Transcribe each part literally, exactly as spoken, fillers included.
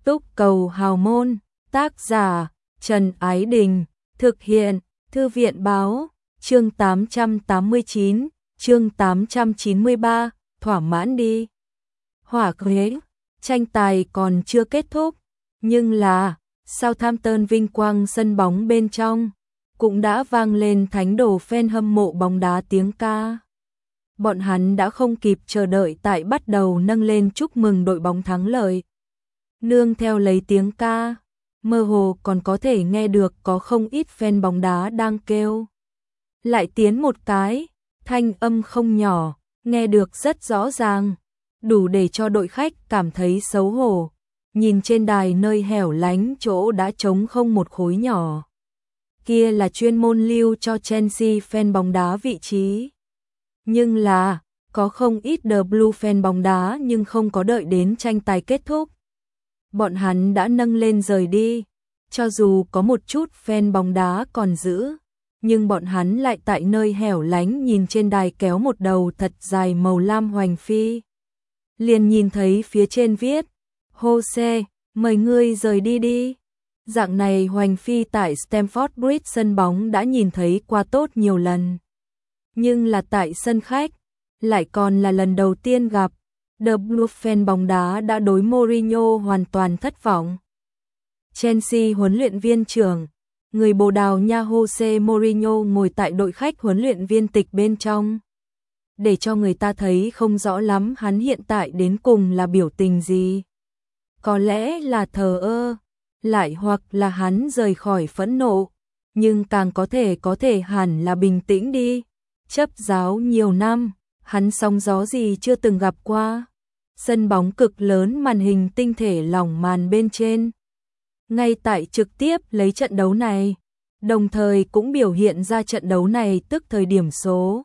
Túc cầu hào môn, tác giả Trần Ái Đình, thực hiện Thư viện báo, chương tám trăm tám mươi chín, chương tám trăm chín mươi ba, thỏa mãn đi. Hỏa ghế, tranh tài còn chưa kết thúc, nhưng là Southampton vinh quang sân bóng bên trong cũng đã vang lên thánh đồ fan hâm mộ bóng đá tiếng ca. Bọn hắn đã không kịp chờ đợi tại bắt đầu nâng lên chúc mừng đội bóng thắng lợi. Nương theo lấy tiếng ca, mơ hồ còn có thể nghe được có không ít fan bóng đá đang kêu lại tiến một cái, thanh âm không nhỏ, nghe được rất rõ ràng, đủ để cho đội khách cảm thấy xấu hổ. Nhìn trên đài nơi hẻo lánh chỗ đã trống không một khối nhỏ. Kia là chuyên môn lưu cho Chelsea fan bóng đá vị trí. Nhưng là, có không ít The Blue fan bóng đá nhưng không có đợi đến tranh tài kết thúc. Bọn hắn đã nâng lên rời đi, cho dù có một chút fan bóng đá còn giữ, nhưng bọn hắn lại tại nơi hẻo lánh nhìn trên đài kéo một đầu thật dài màu lam hoành phi. Liền nhìn thấy phía trên viết, Jose, mời ngươi rời đi đi. Dạng này hoành phi tại Stamford Bridge sân bóng đã nhìn thấy qua tốt nhiều lần. Nhưng là tại sân khách, lại còn là lần đầu tiên gặp. The Blue fan bóng đá đã đối Mourinho hoàn toàn thất vọng. Chelsea huấn luyện viên trưởng, người Bồ Đào Nha Jose Mourinho ngồi tại đội khách huấn luyện viên tịch bên trong. Để cho người ta thấy không rõ lắm hắn hiện tại đến cùng là biểu tình gì. Có lẽ là thờ ơ, lại hoặc là hắn rời khỏi phẫn nộ, nhưng càng có thể có thể hẳn là bình tĩnh đi. Chấp giáo nhiều năm, hắn sóng gió gì chưa từng gặp qua. Sân bóng cực lớn, màn hình tinh thể lỏng màn bên trên. Ngay tại trực tiếp lấy trận đấu này, đồng thời cũng biểu hiện ra trận đấu này tức thời điểm số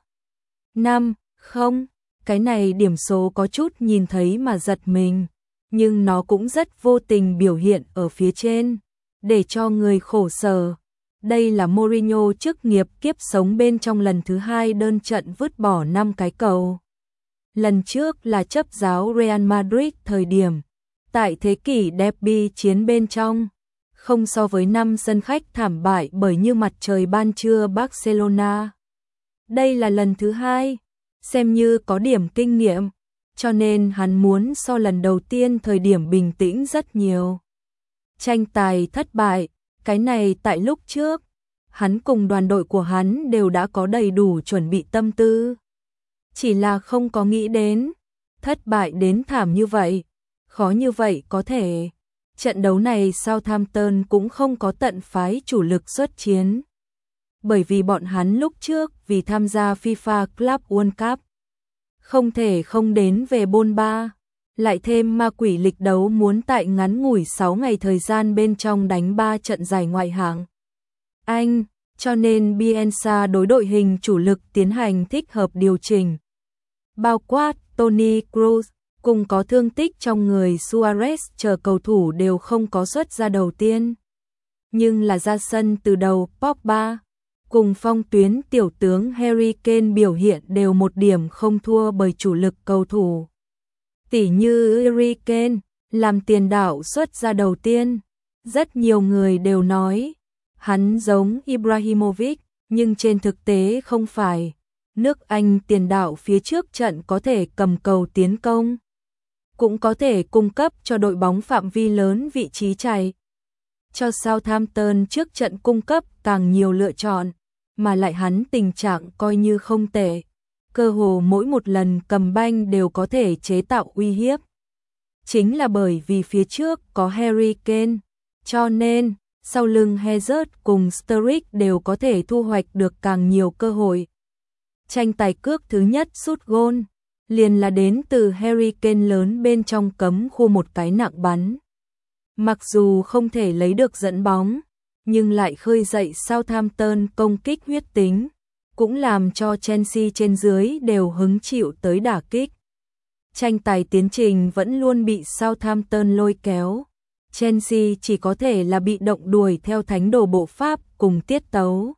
năm không. Cái này điểm số có chút nhìn thấy mà giật mình, nhưng nó cũng rất vô tình biểu hiện ở phía trên, để cho người khổ sở. Đây là Mourinho chức nghiệp kiếp sống bên trong lần thứ hai đơn trận vứt bỏ năm cái cầu. Lần trước là chấp giáo Real Madrid thời điểm, tại thế kỷ derby chiến bên trong, không so với năm sân khách thảm bại bởi như mặt trời ban trưa Barcelona. Đây là lần thứ hai, xem như có điểm kinh nghiệm, cho nên hắn muốn so lần đầu tiên thời điểm bình tĩnh rất nhiều. Tranh tài thất bại, cái này tại lúc trước, hắn cùng đoàn đội của hắn đều đã có đầy đủ chuẩn bị tâm tư. Chỉ là không có nghĩ đến, thất bại đến thảm như vậy, khó như vậy có thể. Trận đấu này Southampton cũng không có tận phái chủ lực xuất chiến. Bởi vì bọn hắn lúc trước vì tham gia FIFA Club World Cup, không thể không đến về bôn ba, lại thêm ma quỷ lịch đấu muốn tại ngắn ngủi sáu ngày thời gian bên trong đánh ba trận giải ngoại hạng Anh, cho nên Bielsa đối đội hình chủ lực tiến hành thích hợp điều chỉnh. Bao quát Toni Kroos, cùng có thương tích trong người Suarez chờ cầu thủ đều không có xuất ra đầu tiên. Nhưng là ra sân từ đầu Pogba, cùng phong tuyến tiểu tướng Harry Kane biểu hiện đều một điểm không thua bởi chủ lực cầu thủ. Tỉ như Harry Kane, làm tiền đạo xuất ra đầu tiên. Rất nhiều người đều nói, hắn giống Ibrahimovic, nhưng trên thực tế không phải. Nước Anh tiền đạo phía trước trận có thể cầm cầu tiến công, cũng có thể cung cấp cho đội bóng phạm vi lớn vị trí chạy. Cho Southampton trước trận cung cấp càng nhiều lựa chọn, mà lại hắn tình trạng coi như không tệ. Cơ hồ mỗi một lần cầm banh đều có thể chế tạo uy hiếp. Chính là bởi vì phía trước có Harry Kane, cho nên sau lưng Hazard cùng Sturridge đều có thể thu hoạch được càng nhiều cơ hội. Tranh tài cước thứ nhất sút gôn, liền là đến từ Harry Kane lớn bên trong cấm khu một cái nặng bắn. Mặc dù không thể lấy được dẫn bóng, nhưng lại khơi dậy Southampton công kích huyết tính, cũng làm cho Chelsea trên dưới đều hứng chịu tới đả kích. Tranh tài tiến trình vẫn luôn bị Southampton lôi kéo. Chelsea chỉ có thể là bị động đuổi theo thánh đồ bộ Pháp cùng tiết tấu.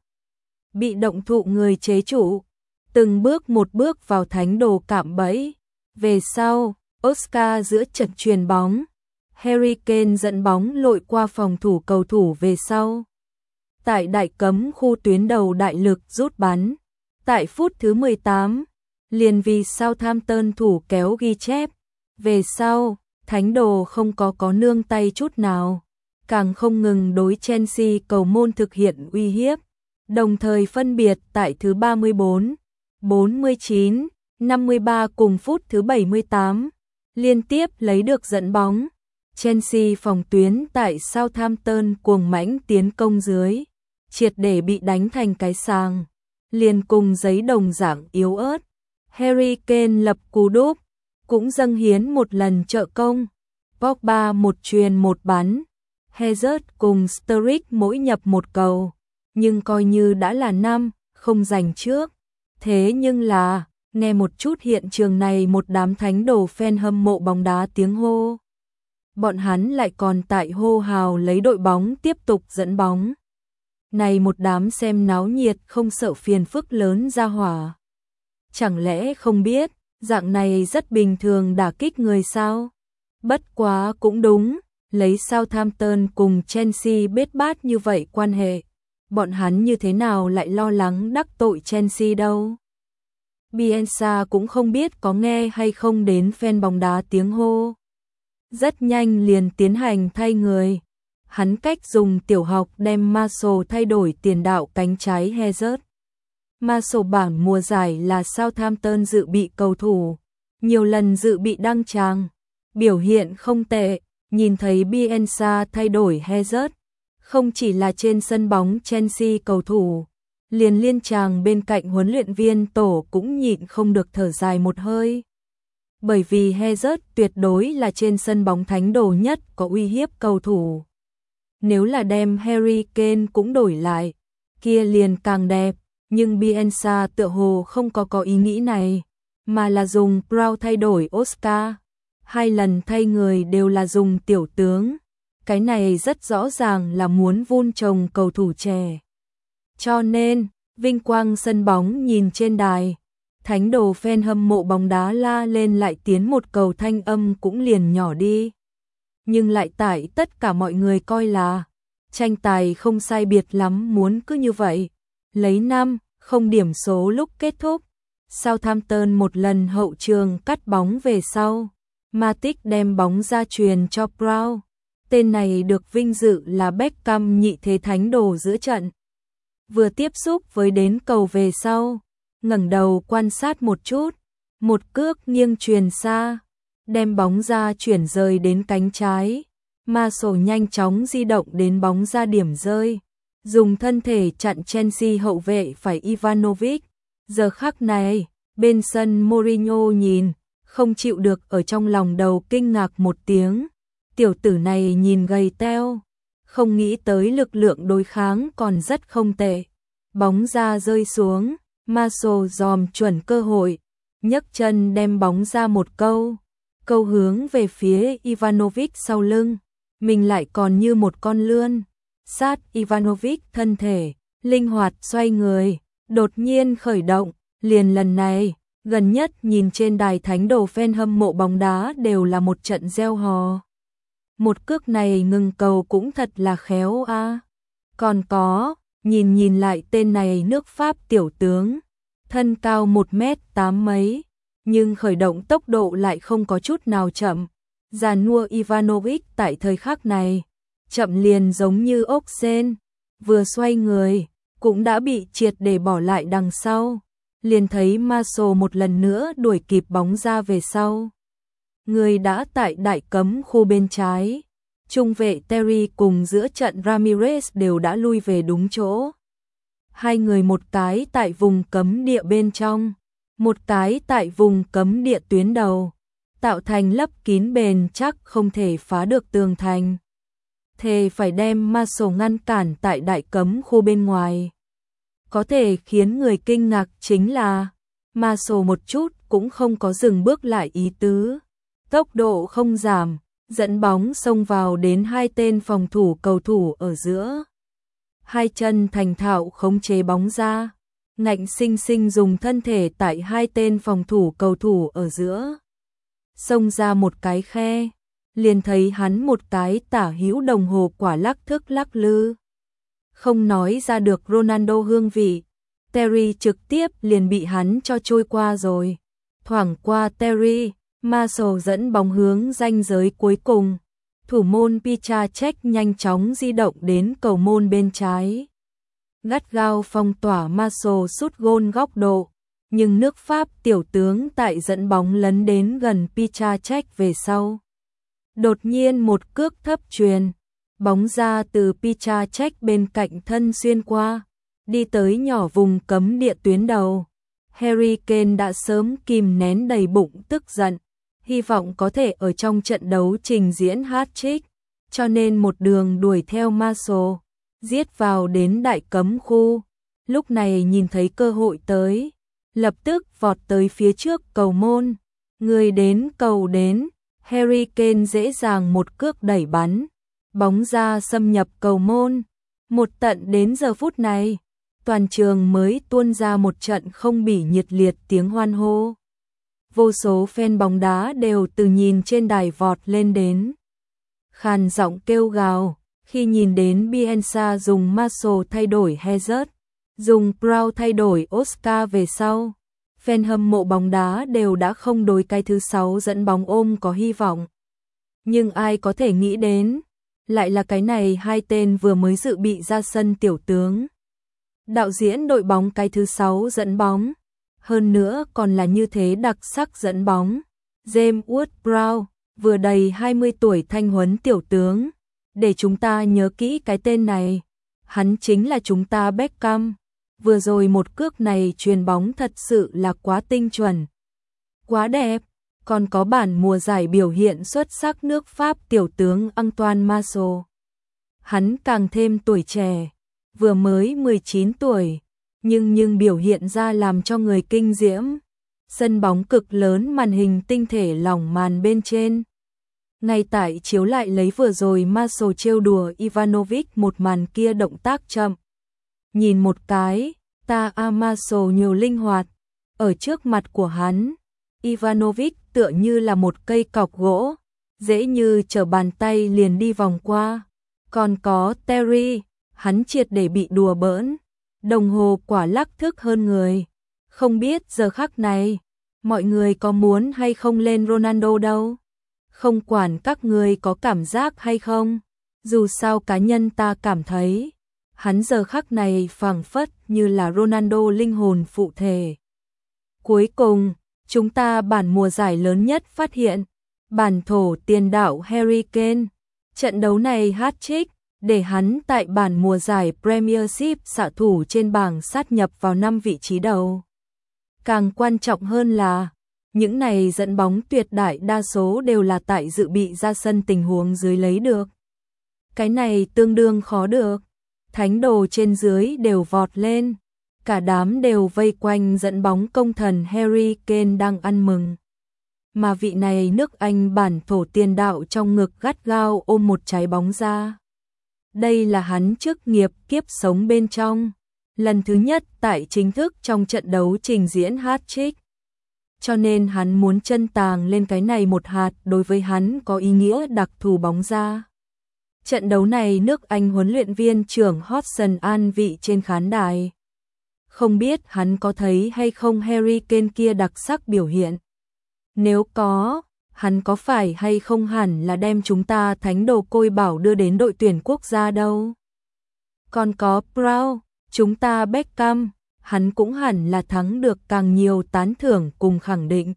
Bị động thụ người chế chủ, từng bước một bước vào thánh đồ cạm bẫy. Về sau, Oscar giữa trận chuyền bóng, Harry Kane dẫn bóng lội qua phòng thủ cầu thủ về sau. Tại đại cấm khu tuyến đầu đại lực rút bắn. Tại phút thứ mười tám, liền vì Southampton thủ kéo ghi chép. Về sau, Thánh đồ không có có nương tay chút nào, càng không ngừng đối Chelsea cầu môn thực hiện uy hiếp, đồng thời phân biệt tại thứ ba mươi bốn, bốn mươi chín, năm mươi ba cùng phút thứ bảy mươi tám, liên tiếp lấy được dẫn bóng. Chelsea phòng tuyến tại Southampton cuồng mãnh tiến công dưới, triệt để bị đánh thành cái sàng, liền cùng giấy đồng dạng yếu ớt. Harry Kane lập cú đúp, cũng dâng hiến một lần trợ công. Pogba một chuyền một bắn, Hazard cùng Sturridge mỗi nhập một cầu, nhưng coi như đã là năm, không giành trước. Thế nhưng là, nghe một chút hiện trường này một đám thánh đồ fan hâm mộ bóng đá tiếng hô. Bọn hắn lại còn tại hô hào lấy đội bóng tiếp tục dẫn bóng. Này một đám xem náo nhiệt không sợ phiền phức lớn ra hỏa. Chẳng lẽ không biết, dạng này rất bình thường đả kích người sao? Bất quá cũng đúng, lấy Southampton cùng Chelsea bết bát như vậy quan hệ, bọn hắn như thế nào lại lo lắng đắc tội Chelsea đâu. Bielsa cũng không biết có nghe hay không đến fan bóng đá tiếng hô. Rất nhanh liền tiến hành thay người. Hắn cách dùng tiểu học đem Marshall thay đổi tiền đạo cánh trái Hazard. Marshall bảng mùa giải là Southampton dự bị cầu thủ, nhiều lần dự bị đăng tràng, biểu hiện không tệ. Nhìn thấy Bielsa thay đổi Hazard, không chỉ là trên sân bóng Chelsea cầu thủ, liền liên tràng bên cạnh huấn luyện viên tổ cũng nhịn không được thở dài một hơi. Bởi vì Hazard tuyệt đối là trên sân bóng thánh đồ nhất có uy hiếp cầu thủ. Nếu là đem Harry Kane cũng đổi lại, kia liền càng đẹp, nhưng Bielsa tựa hồ không có có ý nghĩ này, mà là dùng Brown thay đổi Oscar. Hai lần thay người đều là dùng tiểu tướng, cái này rất rõ ràng là muốn vun trồng cầu thủ trẻ. Cho nên, vinh quang sân bóng nhìn trên đài, thánh đồ fan hâm mộ bóng đá la lên lại tiến một cầu thanh âm cũng liền nhỏ đi. Nhưng lại tại tất cả mọi người coi là tranh tài không sai biệt lắm muốn cứ như vậy, lấy năm, không điểm số lúc kết thúc. Southampton một lần hậu trường cắt bóng về sau. Matic đem bóng ra truyền cho Brown. Tên này được vinh dự là Beckham nhị thế thánh đồ giữa trận. Vừa tiếp xúc với đến cầu về sau, ngẩng đầu quan sát một chút, một cước nghiêng truyền xa, đem bóng ra chuyển rời đến cánh trái. Marshall nhanh chóng di động đến bóng ra điểm rơi, dùng thân thể chặn Chelsea hậu vệ phải Ivanovic. Giờ khắc này, bên sân Mourinho nhìn, không chịu được ở trong lòng đầu kinh ngạc một tiếng. Tiểu tử này nhìn gầy teo, không nghĩ tới lực lượng đối kháng còn rất không tệ. Bóng ra rơi xuống, Marshall dòm chuẩn cơ hội, nhấc chân đem bóng ra một câu, câu hướng về phía Ivanovic sau lưng. Mình lại còn như một con lươn, sát Ivanovic thân thể, linh hoạt xoay người, đột nhiên khởi động, liền lần này. Gần nhất nhìn trên đài thánh đồ fan hâm mộ bóng đá đều là một trận reo hò. Một cước này ngừng cầu cũng thật là khéo a. À. Còn có, nhìn nhìn lại tên này nước Pháp tiểu tướng, thân cao một mét tám mấy, nhưng khởi động tốc độ lại không có chút nào chậm. Già nua Ivanovic tại thời khắc này, chậm liền giống như ốc sên, vừa xoay người, cũng đã bị triệt để bỏ lại đằng sau. Liền thấy Marshall một lần nữa đuổi kịp bóng ra về sau. Người đã tại đại cấm khu bên trái. Trung vệ Terry cùng giữa trận Ramirez đều đã lui về đúng chỗ. Hai người một cái tại vùng cấm địa bên trong, một cái tại vùng cấm địa tuyến đầu, tạo thành lấp kín bền chắc không thể phá được tường thành. Thề phải đem Marshall ngăn cản tại đại cấm khu bên ngoài. Có thể khiến người kinh ngạc chính là Marshall một chút cũng không có dừng bước lại ý tứ, tốc độ không giảm, dẫn bóng xông vào đến hai tên phòng thủ cầu thủ ở giữa. Hai chân thành thạo khống chế bóng ra, ngạnh sinh sinh dùng thân thể tại hai tên phòng thủ cầu thủ ở giữa. Xông ra một cái khe, liền thấy hắn một cái tả hữu đồng hồ quả lắc thức lắc lư. Không nói ra được Ronaldo hương vị, Terry trực tiếp liền bị hắn cho trôi qua rồi. Thoảng qua Terry, Marshall dẫn bóng hướng ranh giới cuối cùng. Thủ môn Piszczek nhanh chóng di động đến cầu môn bên trái. Gắt gao phong tỏa Marshall sút gôn góc độ, nhưng nước Pháp tiểu tướng tại dẫn bóng lấn đến gần Piszczek về sau. Đột nhiên một cước thấp truyền, bóng ra từ Piszczek bên cạnh thân xuyên qua, đi tới nhỏ vùng cấm địa tuyến đầu. Harry Kane đã sớm kìm nén đầy bụng tức giận, hy vọng có thể ở trong trận đấu trình diễn hat-trick, cho nên một đường đuổi theo Marshall, giết vào đến đại cấm khu. Lúc này nhìn thấy cơ hội tới, lập tức vọt tới phía trước cầu môn. Người đến cầu đến, Harry Kane dễ dàng một cước đẩy bắn, bóng ra xâm nhập cầu môn. Một tận đến giờ phút này, toàn trường mới tuôn ra một trận không bỉ nhiệt liệt tiếng hoan hô. Vô số fan bóng đá đều từ nhìn trên đài vọt lên đến, khàn giọng kêu gào khi nhìn đến Bielsa dùng Marshall thay đổi Hazard, dùng Brown thay đổi Oscar về sau. Fan hâm mộ bóng đá đều đã không đối cái thứ sáu dẫn bóng ôm có hy vọng. Nhưng ai có thể nghĩ đến, lại là cái này hai tên vừa mới dự bị ra sân tiểu tướng. Đạo diễn đội bóng cái thứ sáu dẫn bóng, hơn nữa còn là như thế đặc sắc dẫn bóng. James Ward-Prowse, vừa đầy hai mươi tuổi thanh huấn tiểu tướng, để chúng ta nhớ kỹ cái tên này. Hắn chính là chúng ta Beckham. Vừa rồi một cước này chuyền bóng thật sự là quá tinh chuẩn, quá đẹp. Còn có bản mùa giải biểu hiện xuất sắc nước Pháp tiểu tướng Antoine Martial. Hắn càng thêm tuổi trẻ, vừa mới mười chín tuổi, nhưng nhưng biểu hiện ra làm cho người kinh diễm. Sân bóng cực lớn, màn hình tinh thể lỏng màn bên trên, ngay tại chiếu lại lấy vừa rồi Martial trêu đùa Ivanovic một màn kia động tác chậm. Nhìn một cái, ta a Martial nhiều linh hoạt, ở trước mặt của hắn, Ivanovic tựa như là một cây cọc gỗ, dễ như trở bàn tay liền đi vòng qua. Còn có Terry, hắn triệt để bị đùa bỡn, đồng hồ quả lắc thức hơn người. Không biết giờ khắc này, mọi người có muốn hay không lên Ronaldo đâu. Không quản các người có cảm giác hay không, dù sao cá nhân ta cảm thấy, hắn giờ khắc này phảng phất như là Ronaldo linh hồn phụ thể. Cuối cùng, chúng ta bản mùa giải lớn nhất phát hiện, bản thổ tiền đạo Harry Kane. Trận đấu này hat-trick, để hắn tại bản mùa giải Premiership xạ thủ trên bảng sát nhập vào năm vị trí đầu. Càng quan trọng hơn là, những này dẫn bóng tuyệt đại đa số đều là tại dự bị ra sân tình huống dưới lấy được. Cái này tương đương khó được. Thánh đồ trên dưới đều vọt lên, cả đám đều vây quanh dẫn bóng công thần Harry Kane đang ăn mừng. Mà vị này nước Anh bản thổ tiền đạo trong ngực gắt gao ôm một trái bóng ra. Đây là hắn chức nghiệp kiếp sống bên trong, lần thứ nhất tại chính thức trong trận đấu trình diễn hat-trick. Cho nên hắn muốn chân tàng lên cái này một hạt đối với hắn có ý nghĩa đặc thù bóng ra. Trận đấu này nước Anh huấn luyện viên trưởng Hodgson an vị trên khán đài. Không biết hắn có thấy hay không Harry Kane kia đặc sắc biểu hiện. Nếu có, hắn có phải hay không hẳn là đem chúng ta thánh đồ côi bảo đưa đến đội tuyển quốc gia đâu. Còn có Brown, chúng ta Beckham, hắn cũng hẳn là thắng được càng nhiều tán thưởng cùng khẳng định.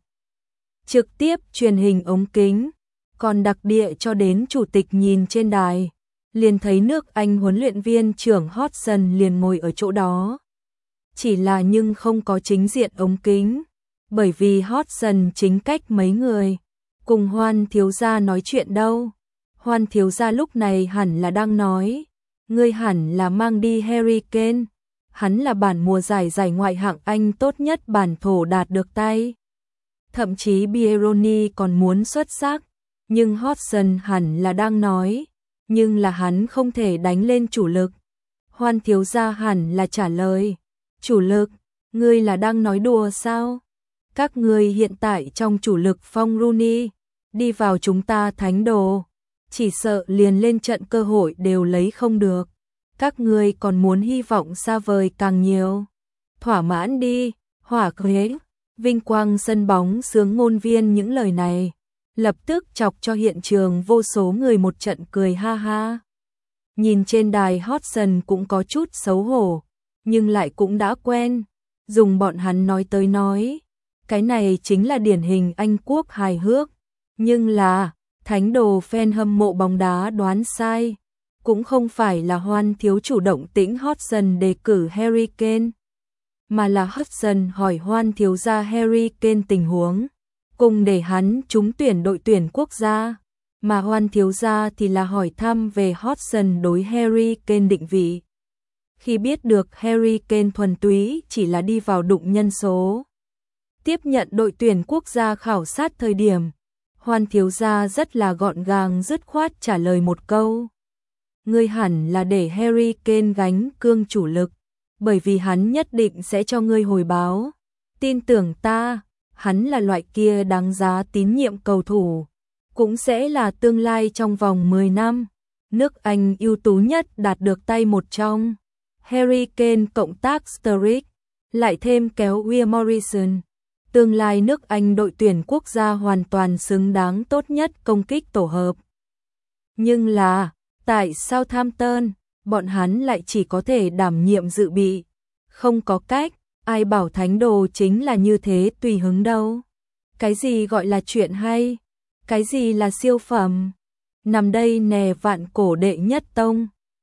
Trực tiếp truyền hình ống kính, còn đặc địa cho đến chủ tịch nhìn trên đài, liền thấy nước Anh huấn luyện viên trưởng Hodgson liền ngồi ở chỗ đó. Chỉ là nhưng không có chính diện ống kính, bởi vì Hodgson chính cách mấy người, cùng Hoan thiếu gia nói chuyện đâu. Hoan thiếu gia lúc này hẳn là đang nói, ngươi hẳn là mang đi Harry Kane, hắn là bản mùa giải giải ngoại hạng Anh tốt nhất bản thổ đạt được tay. Thậm chí Bieroni còn muốn xuất sắc, nhưng Hodgson hẳn là đang nói, nhưng là hắn không thể đánh lên chủ lực. Hoan thiếu gia hẳn là trả lời, chủ lực, ngươi là đang nói đùa sao? Các ngươi hiện tại trong chủ lực phong Rooney, đi vào chúng ta thánh đồ, chỉ sợ liền lên trận cơ hội đều lấy không được. Các ngươi còn muốn hy vọng xa vời càng nhiều. Thỏa mãn đi, hỏa quế. Vinh quang sân bóng sướng ngôn viên những lời này, lập tức chọc cho hiện trường vô số người một trận cười ha ha. Nhìn trên đài Hodgson cũng có chút xấu hổ, nhưng lại cũng đã quen, dùng bọn hắn nói tới nói. Cái này chính là điển hình Anh quốc hài hước, nhưng là, thánh đồ fan hâm mộ bóng đá đoán sai. Cũng không phải là Hoan thiếu chủ động tĩnh Hodgson đề cử Harry Kane, mà là Hodgson hỏi Hoan thiếu gia Harry Kane tình huống, cùng để hắn trúng tuyển đội tuyển quốc gia, mà Hoan thiếu gia thì là hỏi thăm về Hodgson đối Harry Kane định vị. Khi biết được Harry Kane thuần túy chỉ là đi vào đụng nhân số, tiếp nhận đội tuyển quốc gia khảo sát thời điểm, Hoan thiếu gia rất là gọn gàng dứt khoát trả lời một câu. Ngươi hẳn là để Harry Kane gánh cương chủ lực, bởi vì hắn nhất định sẽ cho ngươi hồi báo. Tin tưởng ta, hắn là loại kia đáng giá tín nhiệm cầu thủ, cũng sẽ là tương lai trong vòng mười năm. Nước Anh ưu tú nhất đạt được tay một trong. Harry Kane cộng tác Sturridge, lại thêm kéo Will Morrison. Tương lai nước Anh đội tuyển quốc gia hoàn toàn xứng đáng tốt nhất công kích tổ hợp. Nhưng là, tại Southampton, bọn hắn lại chỉ có thể đảm nhiệm dự bị. Không có cách, ai bảo thánh đồ chính là như thế tùy hứng đâu. Cái gì gọi là chuyện hay? Cái gì là siêu phẩm? Nằm đây nè vạn cổ đệ nhất tông.